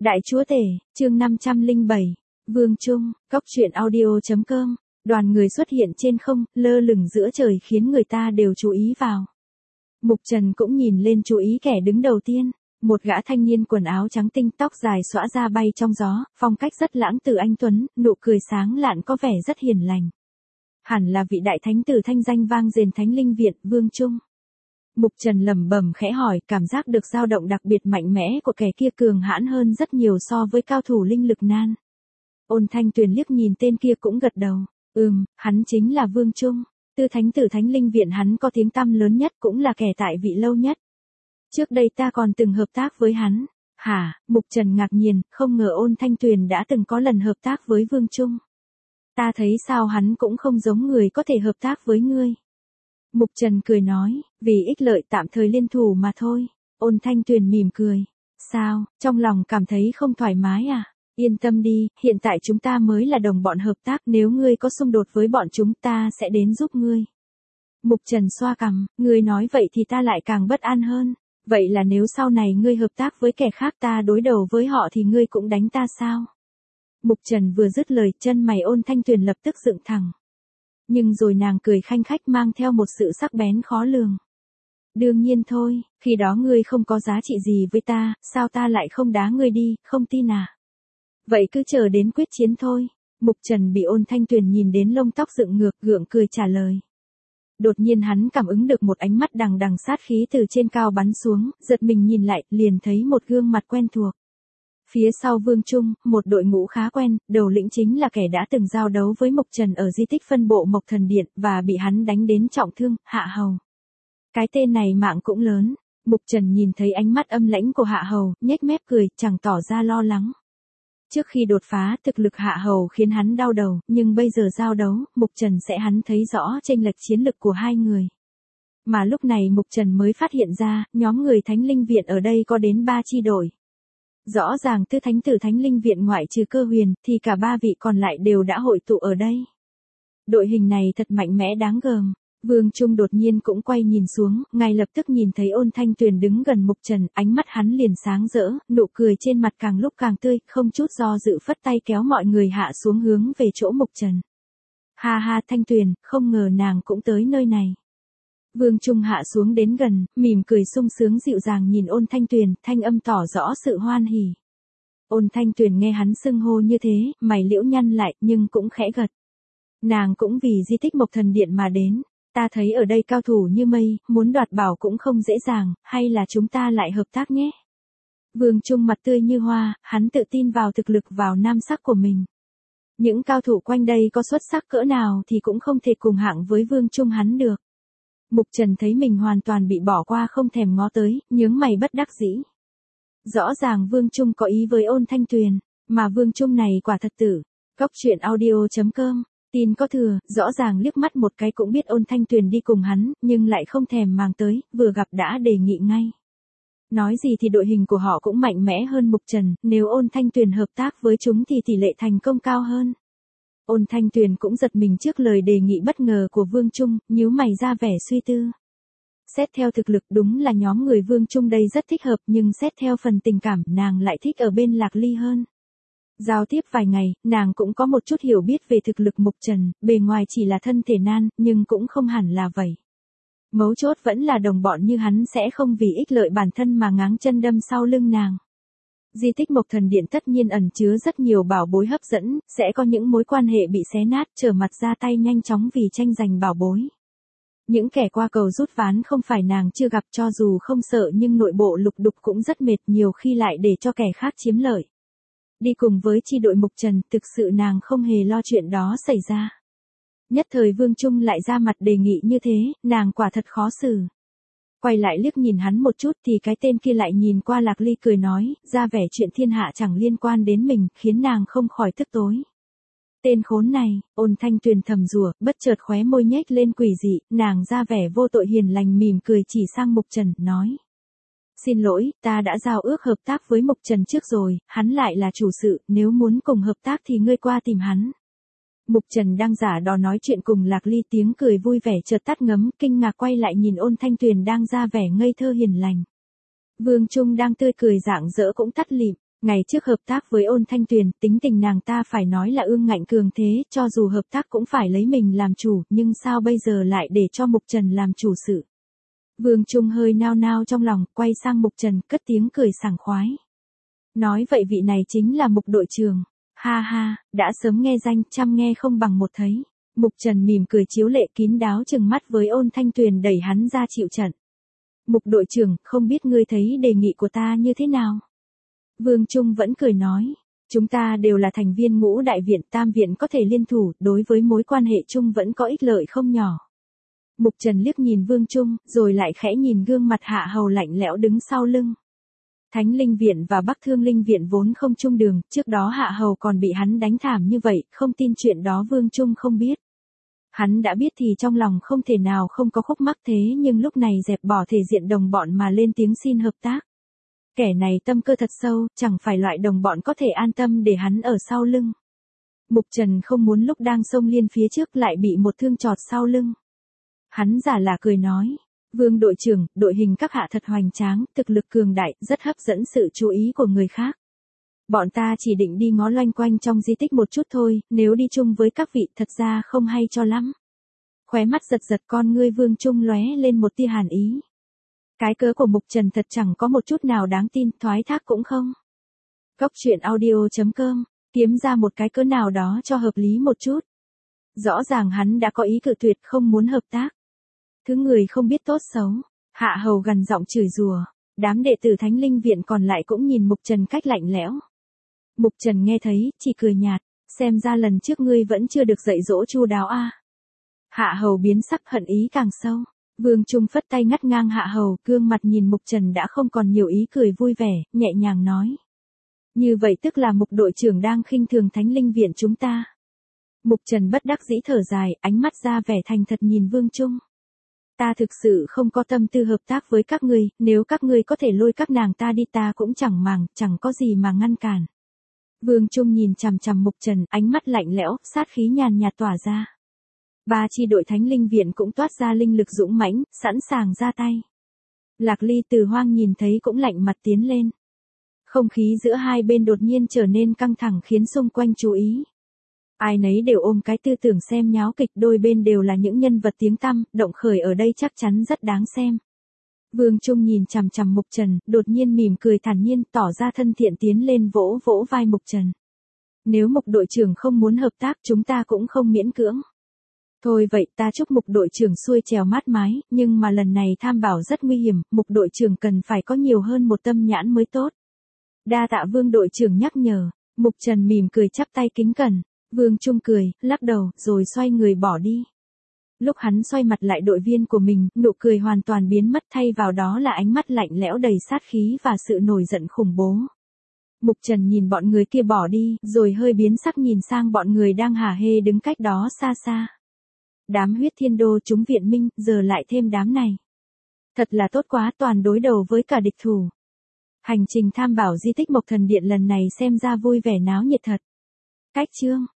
Đại chúa tể, chương 507, Vương Trung, Cốc truyện audio.com, đoàn người xuất hiện trên không, lơ lửng giữa trời khiến người ta đều chú ý vào. Mục Trần cũng nhìn lên chú ý kẻ đứng đầu tiên, một gã thanh niên quần áo trắng tinh tóc dài xõa ra bay trong gió, phong cách rất lãng từ anh tuấn, nụ cười sáng lạn có vẻ rất hiền lành. Hẳn là vị đại thánh tử thanh danh vang dền Thánh Linh Viện, Vương Trung. Mục Trần lẩm bẩm khẽ hỏi, cảm giác được dao động đặc biệt mạnh mẽ của kẻ kia cường hãn hơn rất nhiều so với cao thủ linh lực nan. Ôn Thanh Tuyền liếc nhìn tên kia cũng gật đầu, hắn chính là Vương Trung, tư thánh tử Thánh Linh Viện, hắn có tiếng tăm lớn nhất cũng là kẻ tại vị lâu nhất. Trước đây ta còn từng hợp tác với hắn. Hả? Mục Trần ngạc nhiên, không ngờ Ôn Thanh Tuyền đã từng có lần hợp tác với Vương Trung. Ta thấy sao hắn cũng không giống người có thể hợp tác với ngươi. Mục Trần cười nói, vì ích lợi tạm thời liên thủ mà thôi. Ôn Thanh Tuyền mỉm cười. Sao, trong lòng cảm thấy không thoải mái à? Yên tâm đi, hiện tại chúng ta mới là đồng bọn hợp tác, nếu ngươi có xung đột với bọn chúng ta sẽ đến giúp ngươi. Mục Trần xoa cằm, ngươi nói vậy thì ta lại càng bất an hơn. Vậy là nếu sau này ngươi hợp tác với kẻ khác ta đối đầu với họ thì ngươi cũng đánh ta sao? Mục Trần vừa dứt lời, chân mày Ôn Thanh Tuyền lập tức dựng thẳng. Nhưng rồi nàng cười khanh khách mang theo một sự sắc bén khó lường. Đương nhiên thôi, khi đó ngươi không có giá trị gì với ta, sao ta lại không đá ngươi đi, không tin à? Vậy cứ chờ đến quyết chiến thôi. Mục Trần bị Ôn Thanh Tuyền nhìn đến lông tóc dựng ngược, gượng cười trả lời. Đột nhiên hắn cảm ứng được một ánh mắt đằng đằng sát khí từ trên cao bắn xuống, giật mình nhìn lại, liền thấy một gương mặt quen thuộc. Phía sau Vương Trung, một đội ngũ khá quen, đầu lĩnh chính là kẻ đã từng giao đấu với Mục Trần ở di tích phân bộ Mộc Thần Điện, và bị hắn đánh đến trọng thương, Hạ Hầu. Cái tên này mạng cũng lớn. Mục Trần nhìn thấy ánh mắt âm lãnh của Hạ Hầu, nhếch mép cười, chẳng tỏ ra lo lắng. Trước khi đột phá, thực lực Hạ Hầu khiến hắn đau đầu, nhưng bây giờ giao đấu, Mục Trần sẽ hắn thấy rõ chênh lệch chiến lực của hai người. Mà lúc này Mục Trần mới phát hiện ra, nhóm người Thánh Linh Viện ở đây có đến 3 chi đội. Rõ ràng tư thánh tử Thánh Linh Viện ngoại trừ Cơ Huyền, thì cả 3 vị còn lại đều đã hội tụ ở đây. Đội hình này thật mạnh mẽ đáng gờm. Vương Trung đột nhiên cũng quay nhìn xuống, ngay lập tức nhìn thấy Ôn Thanh Tuyền đứng gần Mục Trần, ánh mắt hắn liền sáng rỡ, nụ cười trên mặt càng lúc càng tươi, không chút do dự phất tay kéo mọi người hạ xuống hướng về chỗ Mục Trần. Ha ha Thanh Tuyền, không ngờ nàng cũng tới nơi này. Vương Trung hạ xuống đến gần, mỉm cười sung sướng dịu dàng nhìn Ôn Thanh Tuyền, thanh âm tỏ rõ sự hoan hỉ. Ôn Thanh Tuyền nghe hắn xưng hô như thế, mày liễu nhăn lại, nhưng cũng khẽ gật. Nàng cũng vì di tích Mộc Thần Điện mà đến. Ta thấy ở đây cao thủ như mây, muốn đoạt bảo cũng không dễ dàng, hay là chúng ta lại hợp tác nhé? Vương Trung mặt tươi như hoa, hắn tự tin vào thực lực vào nam sắc của mình. Những cao thủ quanh đây có xuất sắc cỡ nào thì cũng không thể cùng hạng với Vương Trung hắn được. Mục Trần thấy mình hoàn toàn bị bỏ qua không thèm ngó tới, nhướng mày bất đắc dĩ. Rõ ràng Vương Trung có ý với Ôn Thanh Tuyền, mà Vương Trung này quả thật tử. Cốc truyện audio.com, tin có thừa, rõ ràng liếc mắt một cái cũng biết Ôn Thanh Tuyền đi cùng hắn, nhưng lại không thèm mang tới, vừa gặp đã đề nghị ngay. Nói gì thì đội hình của họ cũng mạnh mẽ hơn Mục Trần, nếu Ôn Thanh Tuyền hợp tác với chúng thì tỷ lệ thành công cao hơn. Ôn Thanh Tuyền cũng giật mình trước lời đề nghị bất ngờ của Vương Trung, nhíu mày ra vẻ suy tư. Xét theo thực lực đúng là nhóm người Vương Trung đây rất thích hợp, nhưng xét theo phần tình cảm nàng lại thích ở bên Lạc Ly hơn. Giao tiếp vài ngày, nàng cũng có một chút hiểu biết về thực lực Mục Trần, bề ngoài chỉ là thân thể nan, nhưng cũng không hẳn là vậy. Mấu chốt vẫn là đồng bọn như hắn sẽ không vì ích lợi bản thân mà ngáng chân đâm sau lưng nàng. Di tích Mộc Thần Điện tất nhiên ẩn chứa rất nhiều bảo bối hấp dẫn, sẽ có những mối quan hệ bị xé nát, trở mặt ra tay nhanh chóng vì tranh giành bảo bối. Những kẻ qua cầu rút ván không phải nàng chưa gặp, cho dù không sợ nhưng nội bộ lục đục cũng rất mệt, nhiều khi lại để cho kẻ khác chiếm lợi. Đi cùng với chi đội Mục Trần, thực sự nàng không hề lo chuyện đó xảy ra. Nhất thời Vương Trung lại ra mặt đề nghị như thế, nàng quả thật khó xử. Quay lại liếc nhìn hắn một chút thì cái tên kia lại nhìn qua Lạc Ly cười nói, ra vẻ chuyện thiên hạ chẳng liên quan đến mình, khiến nàng không khỏi tức tối. Tên khốn này, Ôn Thanh Tuyền thầm rủa, bất chợt khóe môi nhếch lên quỷ dị, nàng ra vẻ vô tội hiền lành mỉm cười chỉ sang Mục Trần, nói. Xin lỗi, ta đã giao ước hợp tác với Mục Trần trước rồi, hắn lại là chủ sự, nếu muốn cùng hợp tác thì ngươi qua tìm hắn. Mục Trần đang giả đò nói chuyện cùng Lạc Ly, tiếng cười vui vẻ chợt tắt ngấm, kinh ngạc quay lại nhìn Ôn Thanh Tuyền đang ra vẻ ngây thơ hiền lành. Vương Trung đang tươi cười rạng rỡ cũng tắt lịm, Ngày trước hợp tác với Ôn Thanh Tuyền, tính tình nàng ta phải nói là ương ngạnh cường thế, cho dù hợp tác cũng phải lấy mình làm chủ, nhưng sao bây giờ lại để cho Mục Trần làm chủ sự. Vương Trung hơi nao nao trong lòng, quay sang Mục Trần, cất tiếng cười sảng khoái. Nói vậy vị này chính là Mục đội trưởng. Ha ha, đã sớm nghe danh, trăm nghe không bằng một thấy. Mục Trần mỉm cười chiếu lệ kín đáo chừng mắt với Ôn Thanh Tuyền đẩy hắn ra chịu trận. Mục đội trưởng, không biết ngươi thấy đề nghị của ta như thế nào? Vương Trung vẫn cười nói. Chúng ta đều là thành viên Ngũ Đại Viện, Tam Viện có thể liên thủ, đối với mối quan hệ chung vẫn có ích lợi không nhỏ. Mục Trần liếc nhìn Vương Trung, rồi lại khẽ nhìn gương mặt Hạ Hầu lạnh lẽo đứng sau lưng. Thánh Linh Viện và Bắc Thương Linh Viện vốn không chung đường, trước đó Hạ Hầu còn bị hắn đánh thảm như vậy, không tin chuyện đó Vương Trung không biết. Hắn đã biết thì trong lòng không thể nào không có khúc mắc thế, nhưng lúc này dẹp bỏ thể diện đồng bọn mà lên tiếng xin hợp tác. Kẻ này tâm cơ thật sâu, chẳng phải loại đồng bọn có thể an tâm để hắn ở sau lưng. Mục Trần không muốn lúc đang xông liên phía trước lại bị một thương chọt sau lưng. Hắn giả lạ cười nói. Vương đội trưởng, đội hình các hạ thật hoành tráng, thực lực cường đại, rất hấp dẫn sự chú ý của người khác. Bọn ta chỉ định đi ngó loanh quanh trong di tích một chút thôi, nếu đi chung với các vị thật ra không hay cho lắm. Khóe mắt giật giật, con ngươi Vương Trung lóe lên một tia hàn ý. Cái cớ của Mục Trần thật chẳng có một chút nào đáng tin, thoái thác cũng không. Cốc truyện audio.com, kiếm ra một cái cớ nào đó cho hợp lý một chút. Rõ ràng hắn đã có ý cự tuyệt không muốn hợp tác. Thứ người không biết tốt xấu, Hạ Hầu gằn giọng chửi rủa. Đám đệ tử Thánh Linh Viện còn lại cũng nhìn Mục Trần cách lạnh lẽo. Mục Trần nghe thấy, chỉ cười nhạt, xem ra lần trước ngươi vẫn chưa được dạy dỗ chu đáo a. Hạ Hầu biến sắc, hận ý càng sâu. Vương Trung phất tay ngắt ngang Hạ Hầu, gương mặt nhìn Mục Trần đã không còn nhiều ý cười vui vẻ, nhẹ nhàng nói. Như vậy tức là Mục đội trưởng đang khinh thường Thánh Linh Viện chúng ta. Mục Trần bất đắc dĩ thở dài, ánh mắt ra vẻ thành thật nhìn Vương Trung. Ta thực sự không có tâm tư hợp tác với các ngươi, nếu các ngươi có thể lôi các nàng ta đi ta cũng chẳng màng, chẳng có gì mà ngăn cản. Vương Trung nhìn chằm chằm Mục Trần, ánh mắt lạnh lẽo, sát khí nhàn nhạt tỏa ra. Ba chi đội Thánh Linh Viện cũng toát ra linh lực dũng mãnh, sẵn sàng ra tay. Lạc Ly Từ Hoang nhìn thấy cũng lạnh mặt tiến lên. Không khí giữa hai bên đột nhiên trở nên căng thẳng khiến xung quanh chú ý. Ai nấy đều ôm cái tư tưởng xem nháo kịch, đôi bên đều là những nhân vật tiếng tăm, động khởi ở đây chắc chắn rất đáng xem. Vương Trung nhìn chằm chằm Mục Trần, đột nhiên mỉm cười thản nhiên, tỏ ra thân thiện tiến lên vỗ vỗ vai Mục Trần. Nếu Mục đội trưởng không muốn hợp tác chúng ta cũng không miễn cưỡng. Thôi vậy ta chúc Mục đội trưởng xuôi trèo mát mái, nhưng mà lần này tham bảo rất nguy hiểm, Mục đội trưởng cần phải có nhiều hơn một tâm nhãn mới tốt. Đa tạ Vương đội trưởng nhắc nhở. Mục Trần mỉm cười chắp tay kính cẩn. Vương Trung cười, lắc đầu, rồi xoay người bỏ đi. Lúc hắn xoay mặt lại đội viên của mình, nụ cười hoàn toàn biến mất, thay vào đó là ánh mắt lạnh lẽo đầy sát khí và sự nổi giận khủng bố. Mục Trần nhìn bọn người kia bỏ đi, rồi hơi biến sắc nhìn sang bọn người đang hả hê đứng cách đó xa xa. Đám Huyết Thiên Đô chúng Viện Minh, giờ lại thêm đám này. Thật là tốt quá, toàn đối đầu với cả địch thủ. Hành trình tham bảo di tích Mộc Thần Điện lần này xem ra vui vẻ náo nhiệt thật. Cách chương